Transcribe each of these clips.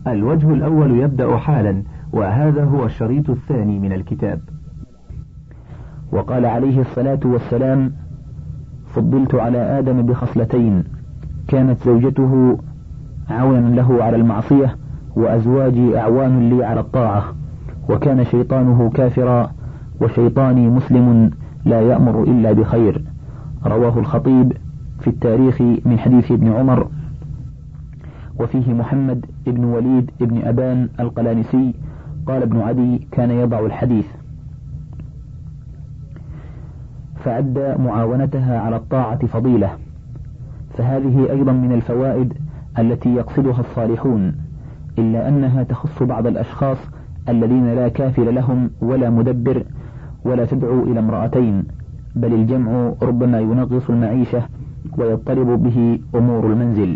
الوجه الأول يبدأ حالا، وهذا هو الشريط الثاني من الكتاب. وقال عليه الصلاة والسلام: فضلت على آدم بخصلتين، كانت زوجته عونا له على المعصية، وأزواجي أعوان لي على الطاعة، وكان شيطانه كافرا، وشيطاني مسلم لا يأمر إلا بخير. رواه الخطيب في التاريخ من حديث ابن عمر. وفيه محمد ابن وليد ابن أبان القلانسي قال ابن عدي: كان يضع الحديث. فعد معاونتها على الطاعة فضيلة، فهذه أيضا من الفوائد التي يقصدها الصالحون، إلا أنها تخص بعض الأشخاص الذين لا كافل لهم ولا مدبر، ولا تدعو إلى امرأتين، بل الجمع ربما ينغص المعيشة ويضطرب به أمور المنزل.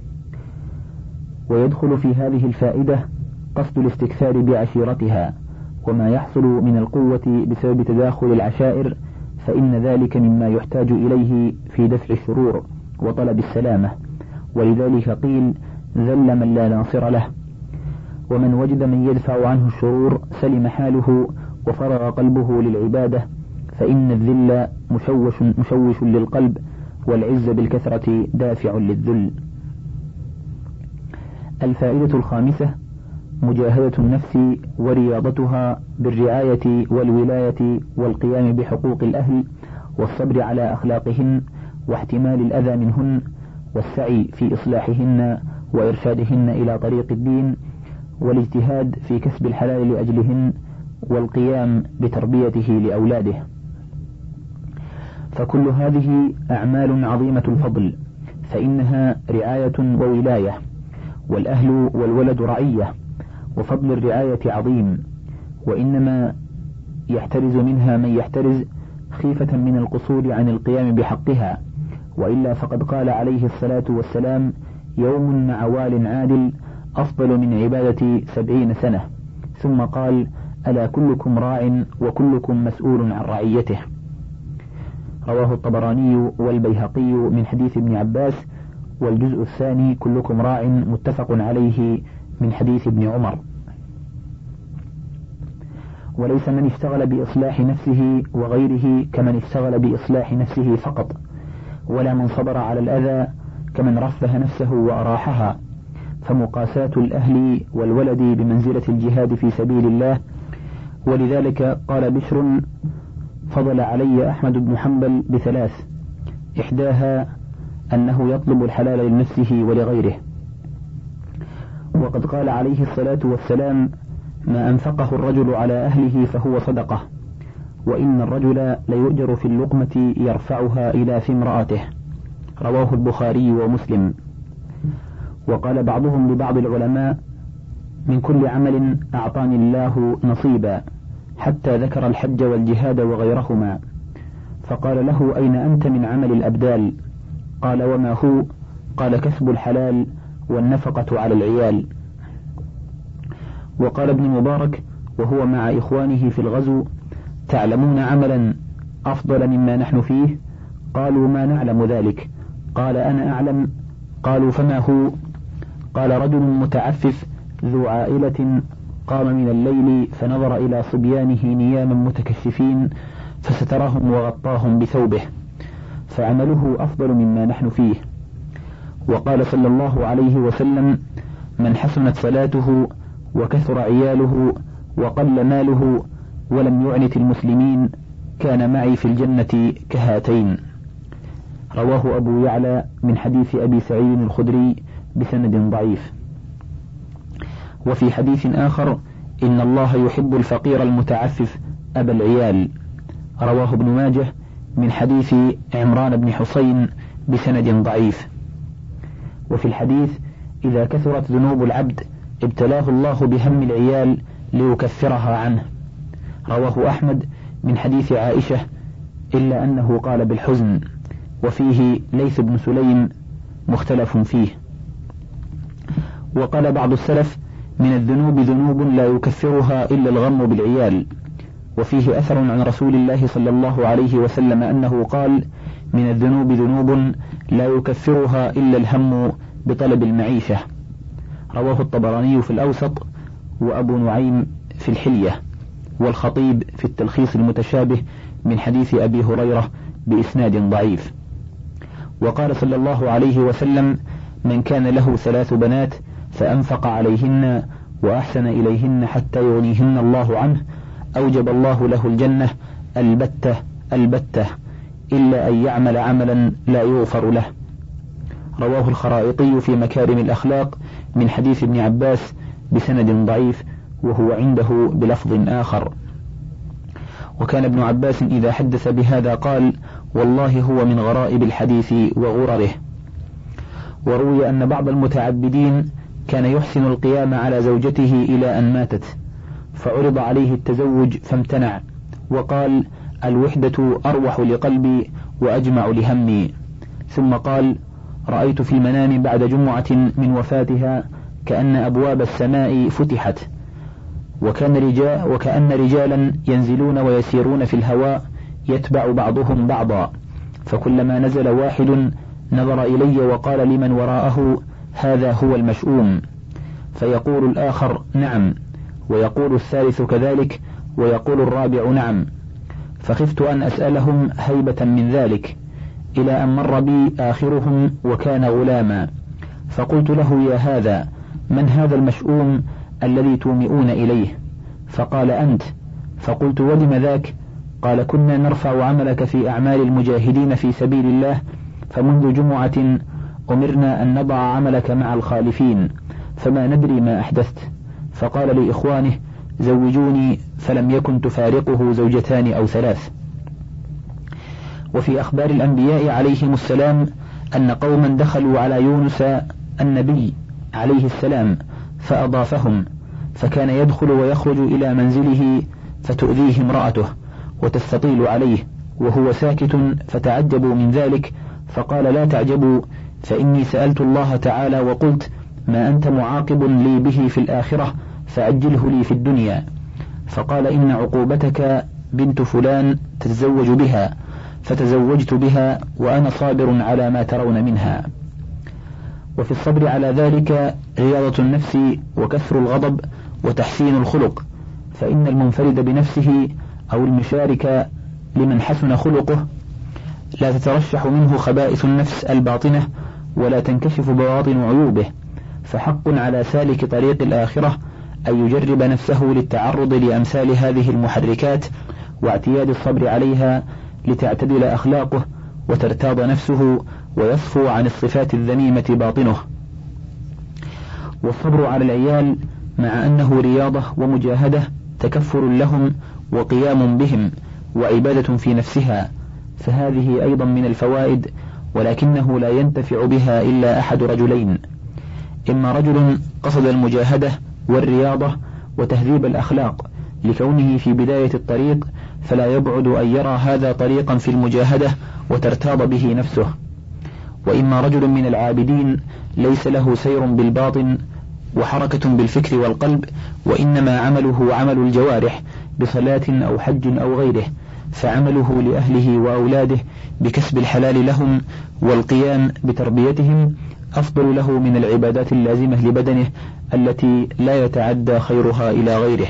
ويدخل في هذه الفائدة قصد الاستكثار بعشيرتها، وما يحصل من القوة بسبب تداخل العشائر، فإن ذلك مما يحتاج إليه في دفع الشرور وطلب السلامة. ولذلك قيل: ذل من لا ناصر له. ومن وجد من يدفع عنه الشرور سلم حاله وفرغ قلبه للعبادة، فإن الذل مشوش للقلب، والعز بالكثرة دافع للذل. الفائدة الخامسة: مجاهدة النفس ورياضتها بالرعاية والولاية والقيام بحقوق الأهل، والصبر على أخلاقهن، واحتمال الأذى منهن، والسعي في إصلاحهن وإرشادهن إلى طريق الدين، والاجتهاد في كسب الحلال لأجلهن، والقيام بتربيته لأولاده. فكل هذه أعمال عظيمة الفضل، فإنها رعاية وولاية، والأهل والولد رعية، وفضل الرعاية عظيم، وإنما يحترز منها من يحترز خيفة من القصور عن القيام بحقها، وإلا فقد قال عليه الصلاة والسلام: يوم مع وال عادل أفضل من عبادة 70 سنة. ثم قال: ألا كلكم راع وكلكم مسؤول عن رعيته. رواه الطبراني والبيهقي من حديث ابن عباس، والجزء الثاني كلكم راع متفق عليه من حديث ابن عمر. وليس من اشتغل بإصلاح نفسه وغيره كمن اشتغل بإصلاح نفسه فقط، ولا من صبر على الأذى كمن رفه نفسه وأراحها، فمقاساة الأهل والولد بمنزلة الجهاد في سبيل الله. ولذلك قال بشر: فضل علي أحمد بن حنبل ب3: إحداها أنه يطلب الحلال لنفسه ولغيره. وقد قال عليه الصلاة والسلام: ما أنفقه الرجل على أهله فهو صدقة، وإن الرجل ليؤجر في اللقمة يرفعها إلى في امرأته. رواه البخاري ومسلم. وقال بعضهم لبعض العلماء: من كل عمل أعطاني الله نصيبا، حتى ذكر الحج والجهاد وغيرهما، فقال له: أين أنت من عمل الأبدال؟ قال: وما هو؟ قال: كسب الحلال والنفقة على العيال. وقال ابن مبارك وهو مع إخوانه في الغزو: تعلمون عملا أفضل مما نحن فيه؟ قالوا: ما نعلم ذلك. قال: أنا أعلم. قالوا: فما هو؟ قال: رجل متعفف ذو عائلة قام من الليل فنظر إلى صبيانه نياما متكشفين فسترهم وغطاهم بثوبه، فعمله أفضل مما نحن فيه. وقال صلى الله عليه وسلم: من حسنت صلاته وكثر عياله وقل ماله ولم يعنت المسلمين كان معي في الجنة كهاتين. رواه أبو يعلى من حديث أبي سعيد الخدري بسند ضعيف. وفي حديث آخر: إن الله يحب الفقير المتعفف أبا العيال. رواه ابن ماجه من حديث عمران بن حسين بسند ضعيف. وفي الحديث: إذا كثرت ذنوب العبد ابتلاه الله بهم العيال ليكفرها عنه. رواه أحمد من حديث عائشة، إلا أنه قال بالحزن، وفيه ليث بن سليم مختلف فيه. وقال بعض السلف: من الذنوب ذنوب لا يكفرها إلا الغم بالعيال. وفيه أثر عن رسول الله صلى الله عليه وسلم أنه قال: من الذنوب ذنوب لا يكفرها إلا الهم بطلب المعيشة. رواه الطبراني في الأوسط وأبو نعيم في الحلية والخطيب في التلخيص المتشابه من حديث أبي هريرة بإسناد ضعيف. وقال صلى الله عليه وسلم: من كان له 3 بنات فأنفق عليهن وأحسن إليهن حتى يغنيهن الله عنه أوجب الله له الجنة البتة إلا أن يعمل عملا لا يغفر له. رواه الخرائطي في مكارم الأخلاق من حديث ابن عباس بسند ضعيف وهو عنده بلفظ آخر. وكان ابن عباس إذا حدث بهذا قال: والله هو من غرائب الحديث وغرره. وروي أن بعض المتعبدين كان يحسن القيام على زوجته إلى أن ماتت، فعرض عليه التزوج فامتنع، وقال: الوحدة أروح لقلبي وأجمع لهمي. ثم قال: رأيت في المنام بعد جمعة من وفاتها كأن أبواب السماء فتحت، وكأن رجالا ينزلون ويسيرون في الهواء يتبع بعضهم بعضا، فكلما نزل واحد نظر إلي وقال لمن وراءه: هذا هو المشؤوم، فيقول الآخر: نعم، ويقول الثالث كذلك، ويقول الرابع: نعم. فخفت أن أسألهم هيبة من ذلك، إلى أن مر بي آخرهم وكان غلاما، فقلت له: يا هذا، من هذا المشؤوم الذي تومئون إليه؟ فقال: أنت. فقلت: ولم ذاك؟ قال: كنا نرفع عملك في أعمال المجاهدين في سبيل الله، فمنذ جمعة أمرنا أن نضع عملك مع الخالفين، فما ندري ما أحدثت. فقال لإخوانه: زوجوني، فلم يكن تفارقه 2 أو 3. وفي أخبار الأنبياء عليهم السلام أن قوما دخلوا على يونس النبي عليه السلام فأضافهم، فكان يدخل ويخرج إلى منزله فتؤذيه امرأته وتستطيل عليه وهو ساكت، فتعجبوا من ذلك، فقال: لا تعجبوا، فإني سألت الله تعالى وقلت: ما أنت معاقب لي به في الآخرة فأجله لي في الدنيا. فقال: إن عقوبتك بنت فلان تتزوج بها، فتزوجت بها وأنا صابر على ما ترون منها. وفي الصبر على ذلك رياضة النفس وكسر الغضب وتحسين الخلق، فإن المنفرد بنفسه أو المشارك لمن حسن خلقه لا تترشح منه خبائث النفس الباطنة ولا تنكشف بواطن عيوبه، فحق على سالك طريق الآخرة أن يجرب نفسه للتعرض لأمثال هذه المحركات واعتياد الصبر عليها لتعتدل أخلاقه وترتاض نفسه ويصفو عن الصفات الذميمة باطنه. والصبر على العيال مع أنه رياضة ومجاهدة تكفر لهم وقيام بهم وعبادة في نفسها، فهذه أيضا من الفوائد، ولكنه لا ينتفع بها إلا أحد رجلين: إما رجل قصد المجاهدة والرياضة وتهذيب الأخلاق لكونه في بداية الطريق، فلا يبعد أن يرى هذا طريقا في المجاهدة وترتاض به نفسه، وإما رجل من العابدين ليس له سير بالباطن وحركة بالفكر والقلب، وإنما عمله عمل الجوارح بصلاة أو حج أو غيره، فعمله لأهله وأولاده بكسب الحلال لهم والقيام بتربيتهم أفضل له من العبادات اللازمة لبدنه التي لا يتعدى خيرها إلى غيره.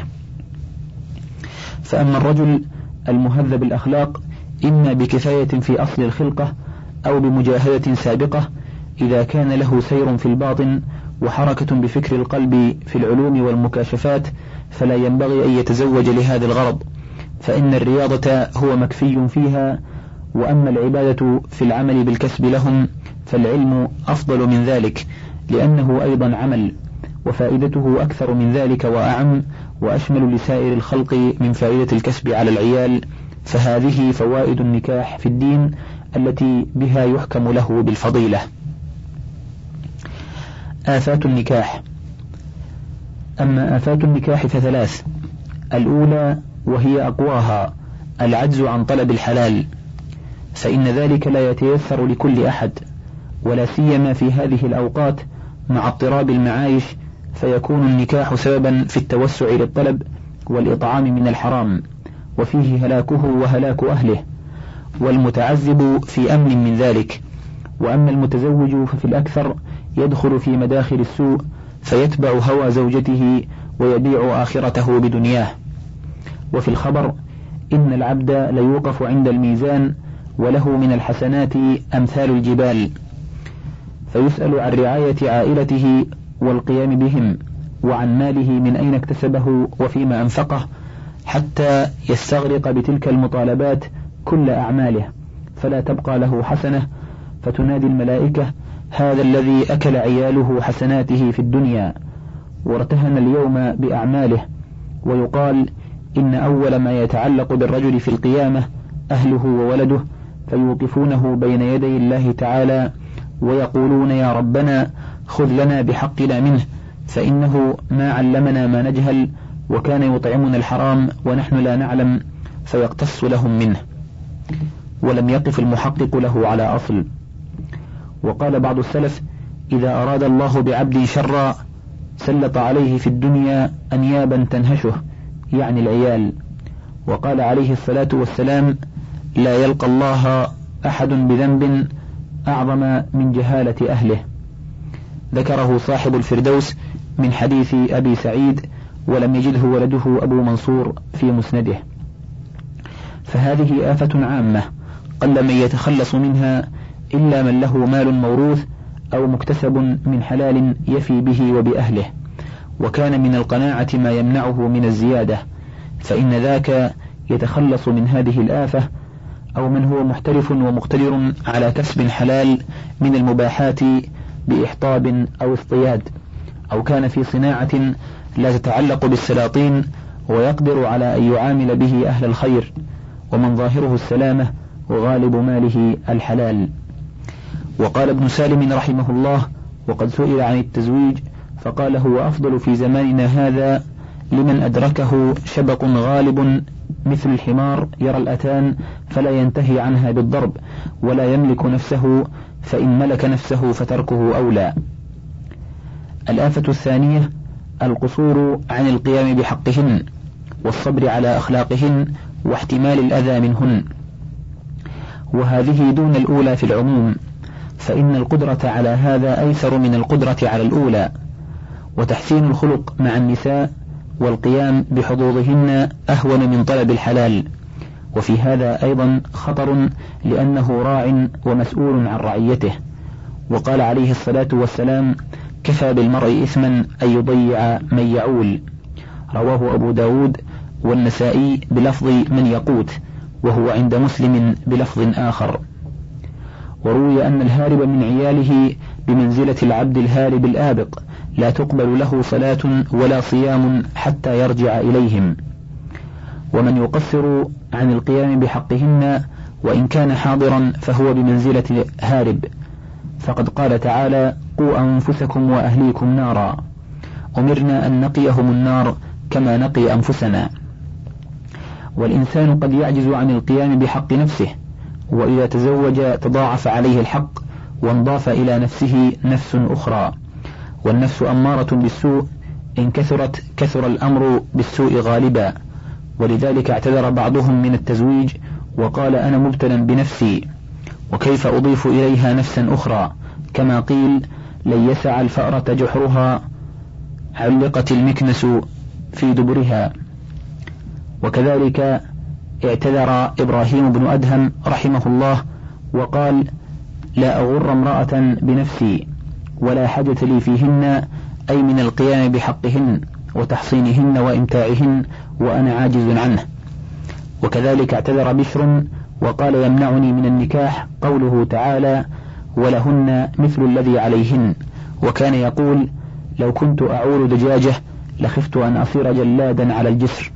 فأما الرجل المهذب الأخلاق إما بكفاية في أصل الخلقة أو بمجاهدة سابقة، إذا كان له سير في الباطن وحركة بفكر القلب في العلوم والمكاشفات، فلا ينبغي أن يتزوج لهذا الغرض، فإن الرياضة هو مكفي فيها، وأما العبادة في العمل بالكسب لهم فالعلم أفضل من ذلك، لأنه أيضا عمل، وفائدته أكثر من ذلك وأعم وأشمل لسائر الخلق من فائدة الكسب على العيال. فهذه فوائد النكاح في الدين التي بها يحكم له بالفضيلة. آفات النكاح. أما آفات النكاح ف3: الأولى وهي أقواها العجز عن طلب الحلال، فإن ذلك لا يتيسر لكل أحد، ولا سيما في هذه الأوقات مع اضطراب المعايش، فيكون النكاح سببا في التوسع للطلب والإطعام من الحرام، وفيه هلاكه وهلاك أهله، والمتعذب في أمن من ذلك. وأما المتزوج ففي الأكثر يدخل في مداخل السوء، فيتبع هوى زوجته ويبيع آخرته بدنياه. وفي الخبر: إن العبد ليوقف عند الميزان وله من الحسنات أمثال الجبال، فيسأل عن رعاية عائلته والقيام بهم، وعن ماله من أين اكتسبه وفيما أنفقه، حتى يستغرق بتلك المطالبات كل أعماله، فلا تبقى له حسنة، فتنادي الملائكة: هذا الذي أكل عياله حسناته في الدنيا وارتهن اليوم بأعماله. ويقال: إن أول ما يتعلق بالرجل في القيامة أهله وولده، فيوقفونه بين يدي الله تعالى ويقولون: يا ربنا خذ لنا بحقنا منه، فإنه ما علمنا ما نجهل، وكان يطعمنا الحرام ونحن لا نعلم، فيقتص لهم منه. ولم يقف المحقق له على أصل. وقال بعض السلف: إذا أراد الله بعبد شرا سلط عليه في الدنيا أنيابا تنهشه، يعني العيال. وقال عليه الصلاة والسلام: لا يلقى الله أحد بذنب أعظم من جهالة أهله. ذكره صاحب الفردوس من حديث أبي سعيد، ولم يجده ولده أبو منصور في مسنده. فهذه آفة عامة قل من يتخلص منها إلا من له مال موروث أو مكتسب من حلال يفي به وبأهله، وكان من القناعة ما يمنعه من الزيادة، فإن ذاك يتخلص من هذه الآفة. أو من هو محترف ومقتدر على كسب حلال من المباحات بإحطاب أو اصطياد، أو كان في صناعة لا تتعلق بالسلاطين ويقدر على أن يعامل به أهل الخير، ومن ظاهره السلامة وغالب ماله الحلال. وقال ابن سالم رحمه الله: وقد سئل عن التزويج فقال: هو أفضل في زماننا هذا لمن أدركه شبق غالب مثل الحمار يرى الأتان فلا ينتهي عنها بالضرب ولا يملك نفسه، فإن ملك نفسه فتركه أولى. الآفة الثانية: القصور عن القيام بحقهن والصبر على أخلاقهن واحتمال الأذى منهن، وهذه دون الأولى في العموم، فإن القدرة على هذا أيسر من القدرة على الأولى. وتحسين الخلق مع النساء والقيام بحظوظهن أهون من طلب الحلال، وفي هذا أيضا خطر لأنه راع ومسؤول عن رعيته. وقال عليه الصلاة والسلام: كفى بالمرء إثما أن يضيع من يعول. رواه أبو داود والنسائي بلفظ من يقوت، وهو عند مسلم بلفظ آخر. وروي أن الهارب من عياله بمنزلة العبد الهارب الآبق، لا تقبل له صلاة ولا صيام حتى يرجع إليهم. ومن يقصر عن القيام بحقهن وإن كان حاضرا فهو بمنزلة هارب، فقد قال تعالى: قوا أنفسكم وأهليكم نارا، أمرنا أن نقيهم النار كما نقي أنفسنا. والإنسان قد يعجز عن القيام بحق نفسه، وإذا تزوج تضاعف عليه الحق وانضاف إلى نفسه نفس أخرى، والنفس أمارة بالسوء، إن كثرت كثر الأمر بالسوء غالبا. ولذلك اعتذر بعضهم من التزويج وقال: أنا مبتلى بنفسي، وكيف أضيف إليها نفسا أخرى؟ كما قيل: لن يسع الفأرة جحرها، علقت المكنس في دبرها. وكذلك اعتذر إبراهيم بن أدهم رحمه الله وقال: لا أغر امرأة بنفسي ولا حاجة لي فيهن، أي من القيام بحقهن وتحصينهن وإمتاعهن، وأنا عاجز عنه. وكذلك اعتذر بشر وقال: يمنعني من النكاح قوله تعالى: ولهن مثل الذي عليهن، وكان يقول: لو كنت أعول دجاجة لخفت أن أصير جلادا على الجسر.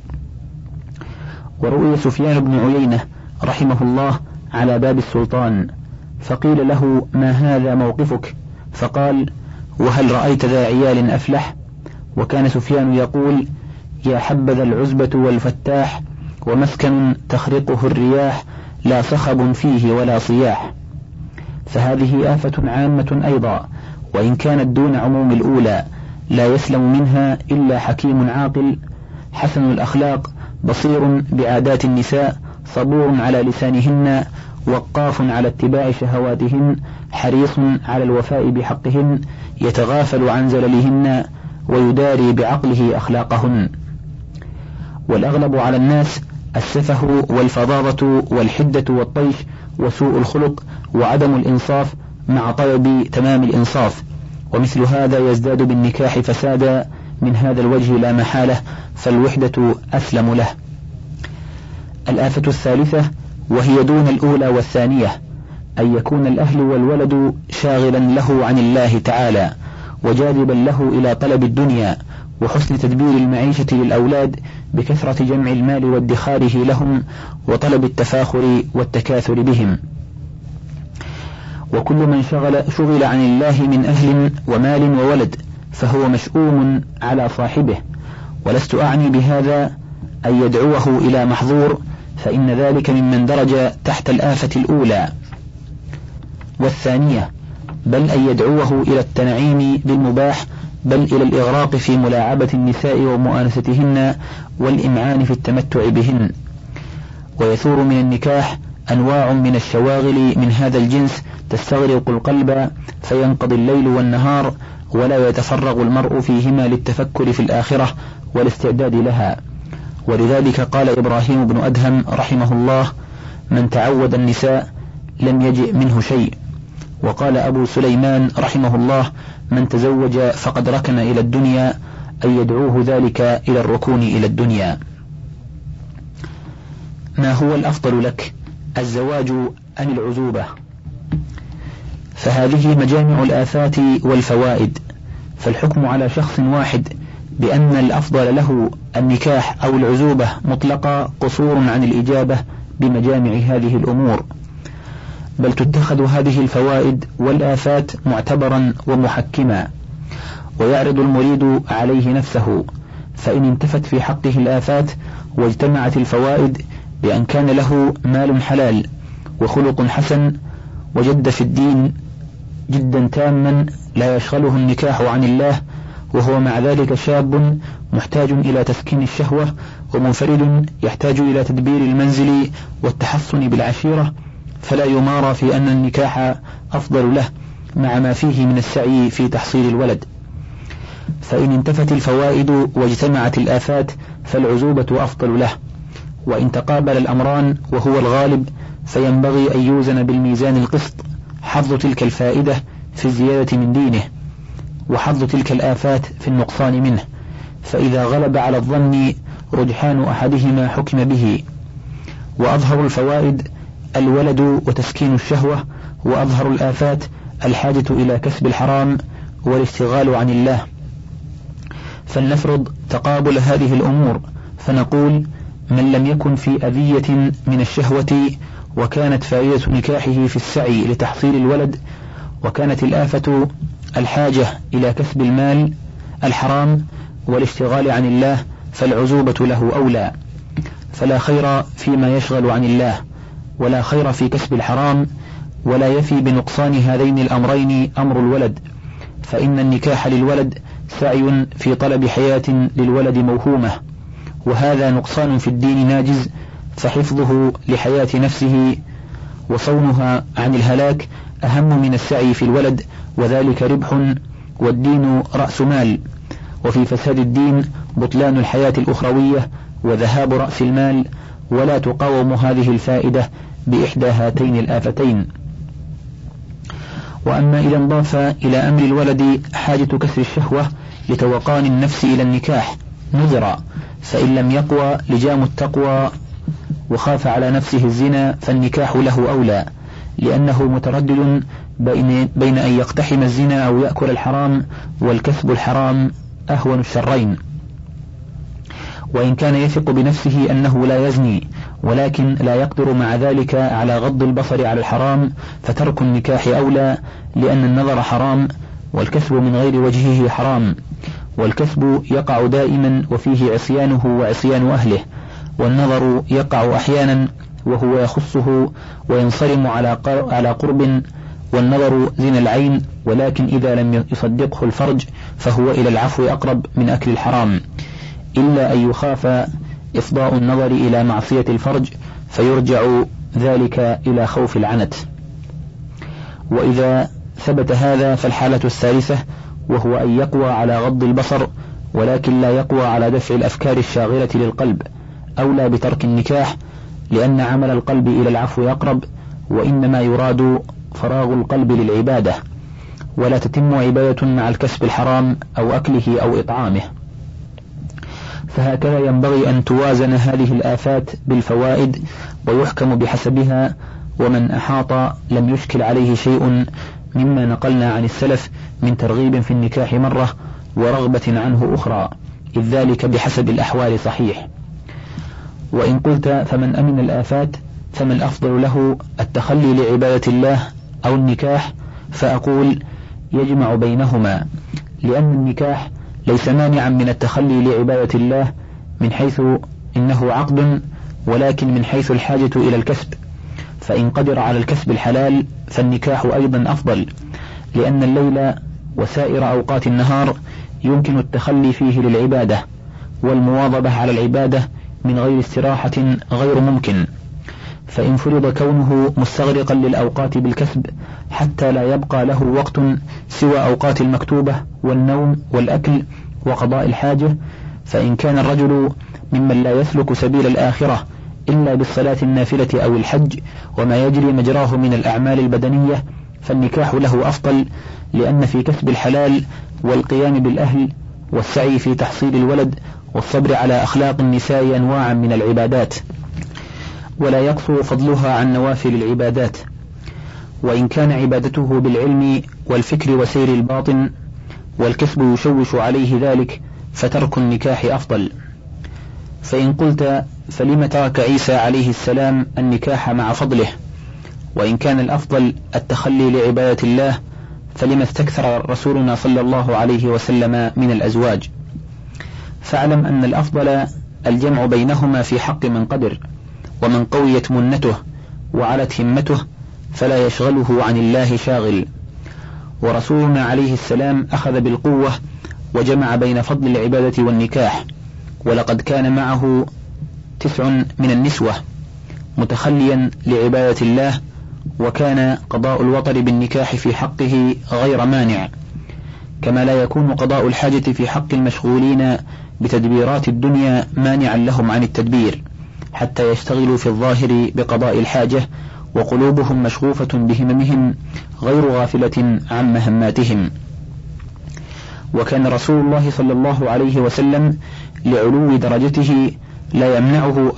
ورؤي سفيان بن عيينة رحمه الله على باب السلطان، فقيل له: ما هذا موقفك؟ فقال: وهل رأيت ذا عيال أفلح؟ وكان سفيان يقول: يا حبذا العزبة والفتاح، ومسكن تخرقه الرياح، لا صخب فيه ولا صياح. فهذه آفة عامة أيضا، وإن كانت دون عموم الأولى، لا يسلم منها إلا حكيم عاقل حسن الأخلاق، بصير بعادات النساء، صبور على لسانهن، وقاف على اتباع شهواتهن، حريص على الوفاء بحقهن، يتغافل عن زللهن ويداري بعقله أخلاقهن. والأغلب على الناس السفه والفظاظة والحدة والطيش وسوء الخلق وعدم الإنصاف مع طلب تمام الإنصاف، ومثل هذا يزداد بالنكاح فسادا من هذا الوجه لا محالة، فالوحدة أسلم له. الآفة الثالثة وهي دون الأولى والثانية، أن يكون الأهل والولد شاغلا له عن الله تعالى وجاذبا له إلى طلب الدنيا وحسن تدبير المعيشة للأولاد بكثرة جمع المال وادخاره لهم وطلب التفاخر والتكاثر بهم. وكل من شغل عن الله من أهل ومال وولد فهو مشؤوم على صاحبه، ولست أعني بهذا أن يدعوه إلى محظور، فإن ذلك ممن درج تحت الآفة الأولى والثانية، بل أن يدعوه إلى التنعيم بالمباح، بل إلى الإغراق في ملاعبة النساء ومؤانستهن والإمعان في التمتع بهن. ويثور من النكاح أنواع من الشواغل من هذا الجنس تستغرق القلب فينقضي الليل والنهار ولا يتفرغ المرء فيهما للتفكر في الآخرة والاستعداد لها. ولذلك قال إبراهيم بن أدهم رحمه الله: من تعود النساء لم يجئ منه شيء. وقال أبو سليمان رحمه الله: من تزوج فقد ركن إلى الدنيا، أن يدعوه ذلك إلى الركون إلى الدنيا. ما هو الأفضل لك، الزواج أم العزوبة؟ فهذه مجامع الآفات والفوائد، فالحكم على شخص واحد بأن الأفضل له النكاح أو العزوبة مطلقا قصور عن الإجابة بمجامع هذه الأمور، بل تتخذ هذه الفوائد والآفات معتبرا ومحكما، ويعرض المريد عليه نفسه، فإن انتفت في حقه الآفات واجتمعت الفوائد بأن كان له مال حلال وخلق حسن وجد في الدين جدا تاما لا يشغله النكاح عن الله، وهو مع ذلك شاب محتاج إلى تسكين الشهوة ومنفرد يحتاج إلى تدبير المنزل والتحصن بالعشيرة، فلا يمارى في أن النكاح أفضل له مع ما فيه من السعي في تحصيل الولد. فإن انتفت الفوائد واجتمعت الآفات فالعزوبة أفضل له. وإن تقابل الأمران وهو الغالب فينبغي أن يوزن بالميزان القسط حظ تلك الفائدة في الزيادة من دينه وحظ تلك الآفات في النقصان منه، فإذا غلب على الظن رجحان أحدهما حكم به. وأظهر الفوائد الولد وتسكين الشهوة، وأظهر الآفات الحاجة إلى كسب الحرام والاشتغال عن الله. فلنفرض تقابل هذه الأمور فنقول: من لم يكن في أذية من الشهوة وكانت فائدة نكاحه في السعي لتحصيل الولد، وكانت الآفة الحاجة إلى كسب المال الحرام والاشتغال عن الله، فالعزوبة له أولى، فلا خير فيما يشغل عن الله، ولا خير في كسب الحرام، ولا يفي بنقصان هذين الأمرين أمر الولد، فإن النكاح للولد سعي في طلب حياة للولد موهومة، وهذا نقصان في الدين ناجز، فحفظه لحياة نفسه وصونها عن الهلاك أهم من السعي في الولد، وذلك ربح، والدين رأس مال، وفي فساد الدين بطلان الحياة الأخروية وذهاب رأس المال، ولا تقاوم هذه الفائدة بإحدى هاتين الآفتين. وأما إذا انضاف إلى أمر الولد حاجة كسر الشهوة لتوقان النفس إلى النكاح نذر، فإن لم يقوى لجام التقوى وخاف على نفسه الزنا فالنكاح له أولى، لأنه متردد بين أن يقتحم الزنا أو يأكل الحرام، والكسب الحرام أهون الشرين. وإن كان يثق بنفسه أنه لا يزني ولكن لا يقدر مع ذلك على غض البصر على الحرام، فترك النكاح أولى، لأن النظر حرام والكسب من غير وجهه حرام، والكسب يقع دائما وفيه عصيانه وعصيان أهله، والنظر يقع أحيانا وهو يخصه وينصرم على قرب، والنظر زنا العين، ولكن إذا لم يصدقه الفرج فهو إلى العفو أقرب من أكل الحرام، إلا أن يخاف إفضاء النظر إلى معصية الفرج فيرجع ذلك إلى خوف العنت. وإذا ثبت هذا فالحالة الثالثة وهو أن يقوى على غض البصر، ولكن لا يقوى على دفع الأفكار الشاغلة للقلب، أولى بترك النكاح، لأن عمل القلب إلى العفو يقرب، وإنما يراد فراغ القلب للعبادة، ولا تتم عبادة مع الكسب الحرام أو أكله أو إطعامه. فهكذا ينبغي أن توازن هذه الآفات بالفوائد ويحكم بحسبها، ومن أحاط لم يشكل عليه شيء مما نقلنا عن السلف من ترغيب في النكاح مرة ورغبة عنه أخرى، إذ ذلك بحسب الأحوال صحيح. وإن قلت فمن أمن الآفات فما الأفضل له، التخلي لعبادة الله أو النكاح؟ فأقول يجمع بينهما، لأن النكاح ليس مانعا من التخلي لعبادة الله من حيث إنه عقد، ولكن من حيث الحاجة إلى الكسب، فإن قدر على الكسب الحلال فالنكاح أيضا أفضل، لأن الليل وسائر أوقات النهار يمكن التخلي فيه للعبادة، والمواظبة على العبادة من غير استراحة غير ممكن، فإن فرض كونه مستغرقا للأوقات بالكسب حتى لا يبقى له وقت سوى أوقات المكتوبة والنوم والأكل وقضاء الحاجة، فإن كان الرجل ممن لا يسلك سبيل الآخرة إلا بالصلاة النافلة أو الحج وما يجري مجراه من الأعمال البدنية، فالنكاح له أفضل، لأن في كسب الحلال والقيام بالأهل والسعي في تحصيل الولد والصبر على أخلاق النساء أنواعا من العبادات، ولا يقصر فضلها عن نوافل العبادات. وإن كان عبادته بالعلم والفكر وسير الباطن والكسب يشوش عليه ذلك، فترك النكاح أفضل. فإن قلت فلم ترك عيسى عليه السلام النكاح مع فضله؟ وإن كان الأفضل التخلي لعبادة الله، فلما استكثر رسولنا صلى الله عليه وسلم من الأزواج؟ فاعلم أن الأفضل الجمع بينهما في حق من قدر، ومن قويت منته وعلت همته فلا يشغله عن الله شاغل. ورسولنا عليه السلام أخذ بالقوة وجمع بين فضل العبادة والنكاح، ولقد كان معه 9 من النسوة متخليا لعبادة الله، وكان قضاء الوطر بالنكاح في حقه غير مانع، كما لا يكون قضاء الحاجة في حق المشغولين بتدبيرات الدنيا مانعا لهم عن التدبير، حتى يشتغلوا في الظاهر بقضاء الحاجة وقلوبهم مشغوفة بهممهم غير غافلة عن مهماتهم. وكان رسول الله صلى الله عليه وسلم لعلو درجته لا يمنعه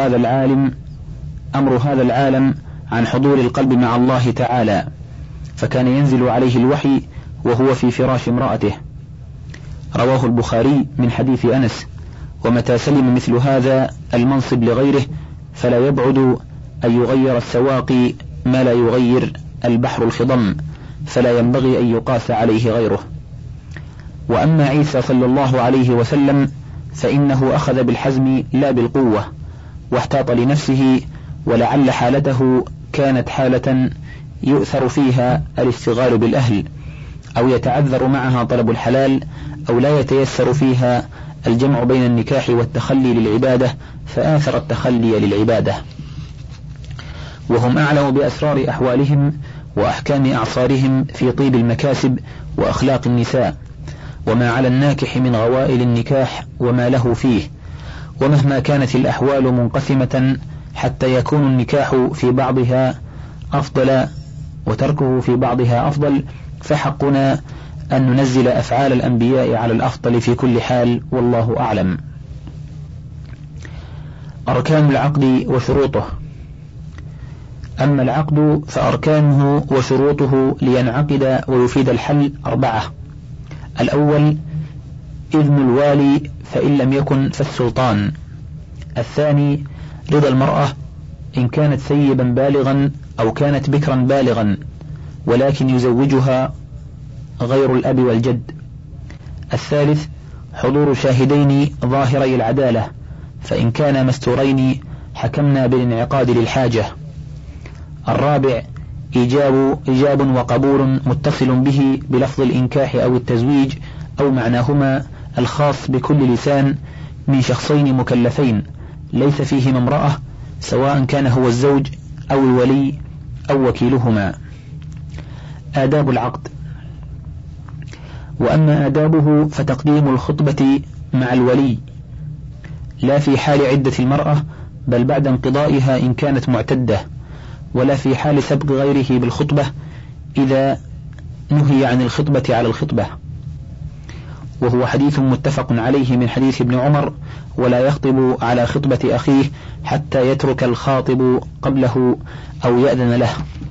أمر هذا العالم عن حضور القلب مع الله تعالى، فكان ينزل عليه الوحي وهو في فراش امرأته. رواه البخاري من حديث أنس: ومتى سلم مثل هذا المنصب لغيره فلا يبعد أن يغير السواقي ما لا يغير البحر الخضم، فلا ينبغي أن يقاس عليه غيره. وأما عيسى صلى الله عليه وسلم فإنه أخذ بالحزم لا بالقوة، واحتاط لنفسه، ولعل حالته كانت حالة يؤثر فيها الاشتغال بالأهل، أو يتعذر معها طلب الحلال، أو لا يتيسر فيها الجمع بين النكاح والتخلي للعبادة، فآثر التخلي للعبادة. وهم أعلم بأسرار أحوالهم وأحكام أعصارهم في طيب المكاسب وأخلاق النساء، وما على الناكح من غوائل النكاح وما له فيه. ومهما كانت الأحوال منقسمة حتى يكون النكاح في بعضها أفضل وتركه في بعضها أفضل، فحقنا أن ننزل أفعال الأنبياء على الأفضل في كل حال، والله أعلم. أركان العقد وشروطه. أما العقد فأركانه وشروطه لينعقد ويفيد الحل 4: الأول إذن الوالي، فإن لم يكن فالسلطان. الثاني رضا المرأة إن كانت سيبا بالغا أو كانت بكرا بالغا ولكن يزوجها غير الأب والجد. الثالث حضور شاهدين ظاهري العدالة، فإن كانا مستورين حكمنا بالانعقاد للحاجة. الرابع إيجاب وقبول متصل به بلفظ الإنكاح أو التزويج أو معناهما الخاص بكل لسان من شخصين مكلفين ليس فيهما امرأة، سواء كان هو الزوج أو الولي أو وكيلهما. آداب العقد. وأما آدابه فتقديم الخطبة مع الولي لا في حال عدة المرأة بل بعد انقضائها إن كانت معتدة، ولا في حال سبق غيره بالخطبة إذا نهي عن الخطبة على الخطبة. وهو حديث متفق عليه من حديث ابن عمر: ولا يخطب على خطبة أخيه حتى يترك الخاطب قبله أو يأذن له.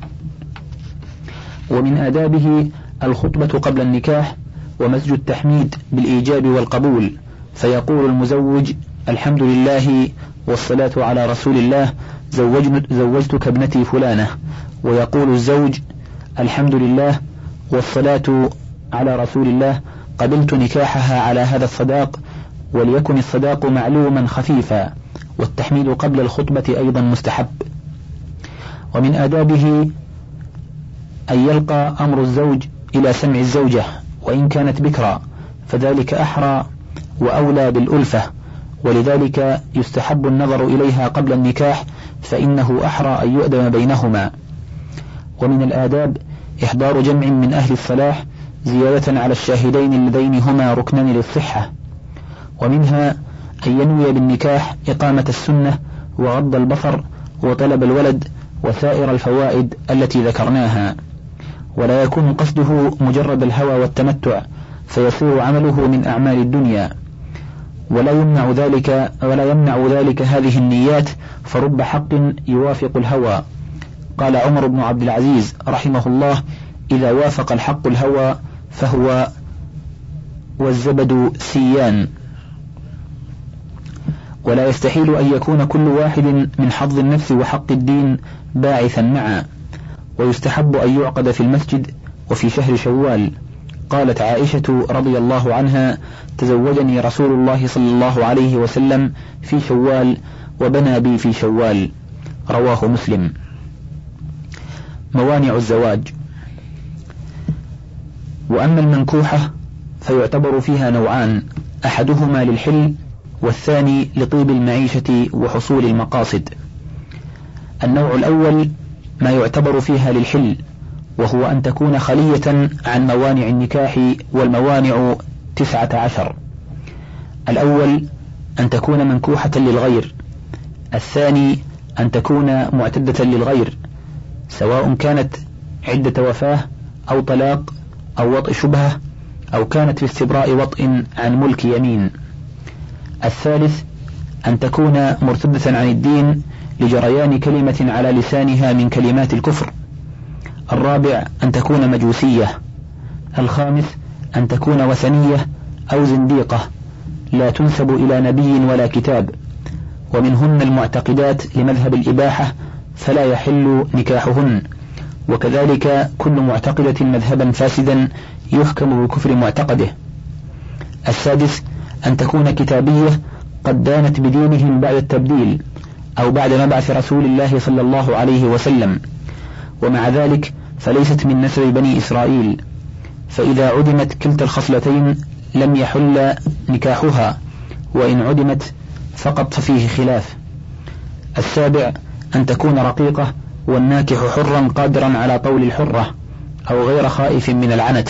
ومن آدابه الخطبة قبل النكاح ومزج التحميد بالإيجاب والقبول، فيقول المزوج: الحمد لله والصلاة على رسول الله، زوجتك ابنتي فلانة. ويقول الزوج: الحمد لله والصلاة على رسول الله، قبلت نكاحها على هذا الصداق، وليكن الصداق معلوما خفيفا. والتحميد قبل الخطبة أيضا مستحب. ومن آدابه أن يلقى أمر الزوج إلى سمع الزوجة وإن كانت بكرا، فذلك أحرى وأولى بالألفة، ولذلك يستحب النظر إليها قبل النكاح، فإنه أحرى أن يؤدم بينهما. ومن الآداب إحضار جمع من أهل الصلاح زيادة على الشاهدين اللذين هما ركنان للصحة. ومنها أن ينوي بالنكاح إقامة السنة وغض البصر وطلب الولد وسائر الفوائد التي ذكرناها، ولا يكون قصده مجرد الهوى والتمتع فيصير عمله من أعمال الدنيا، ولا يمنع ذلك هذه النيات، فرب حق يوافق الهوى. قال عمر بن عبد العزيز رحمه الله: إذا وافق الحق الهوى فهو والزبد سيان. ولا يستحيل أن يكون كل واحد من حظ النفس وحق الدين باعثا معا. ويستحب أن يعقد في المسجد وفي شهر شوال. قالت عائشة رضي الله عنها: تزوجني رسول الله صلى الله عليه وسلم في شوال وبنى بي في شوال. رواه مسلم. موانع الزواج. وأما المنكوحة فيعتبر فيها نوعان: أحدهما للحل والثاني لطيب المعيشة وحصول المقاصد. النوع الأول ما يعتبر فيها للحل، وهو أن تكون خلية عن موانع النكاح، والموانع 19. الأول أن تكون منكوحة للغير، الثاني أن تكون معتدة للغير، سواء كانت عدة وفاة أو طلاق أو وطء شبهة، أو كانت في استبراء وطء عن ملك يمين. الثالث أن تكون مرتدة عن الدين لجريان كلمة على لسانها من كلمات الكفر. الرابع أن تكون مجوسية. الخامس أن تكون وثنية أو زنديقة لا تنسب إلى نبي ولا كتاب، ومنهن المعتقدات لمذهب الإباحة فلا يحل نكاحهن، وكذلك كل معتقدة مذهبا فاسدا يحكم بكفر معتقده. السادس أن تكون كتابية قد دانت بدينهم بعد التبديل أو بعد مبعث رسول الله صلى الله عليه وسلم، ومع ذلك فليست من نسب بني إسرائيل، فإذا عدمت كلتا الخصلتين لم يحل نكاحها، وإن عدمت فقط ففيه خلاف. السابع أن تكون رقيقة والناكح حرا قادرا على طول الحرة أو غير خائف من العنت.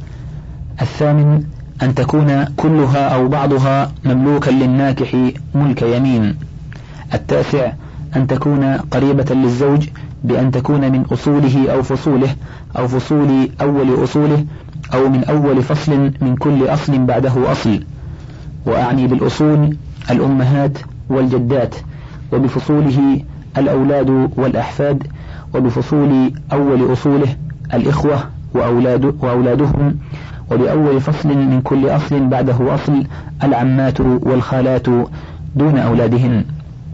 الثامن أن تكون كلها أو بعضها مملوكا للناكح ملك يمين. التاسع أن تكون قريبة للزوج بأن تكون من أصوله أو فصوله أو فصول أول أصوله أو من أول فصل من كل أصل بعده أصل، وأعني بالأصول الأمهات والجدات، وبفصوله الأولاد والأحفاد، وبفصول أول أصوله الإخوة وأولادهم، وبأول فصل من كل أصل بعده أصل العمات والخالات دون أولادهن.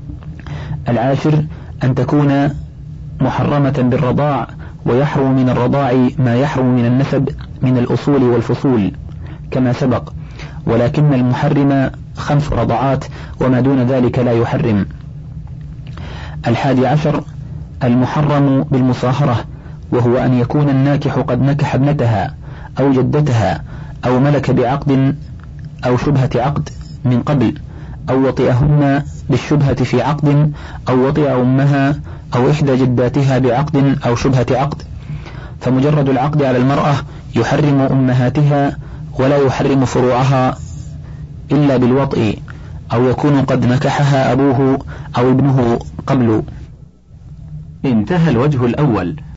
العاشر أن تكون محرمة بالرضاع، ويحرم من الرضاع ما يحرم من النسب من الأصول والفصول كما سبق، ولكن المحرم 5 رضعات وما دون ذلك لا يحرم. 11 المحرم بالمصاهرة، وهو أن يكون الناكح قد نكح ابنتها أو جدتها أو ملك بعقد أو شبهة عقد من قبل، أو وطئهن بالشبهة في عقد، أو وطئ أمها أو إحدى جداتها بعقد أو شبهة عقد. فمجرد العقد على المرأة يحرم أمهاتها ولا يحرم فروعها إلا بالوطء، أو يكون قد نكحها أبوه أو ابنه قبل. انتهى الوجه الأول.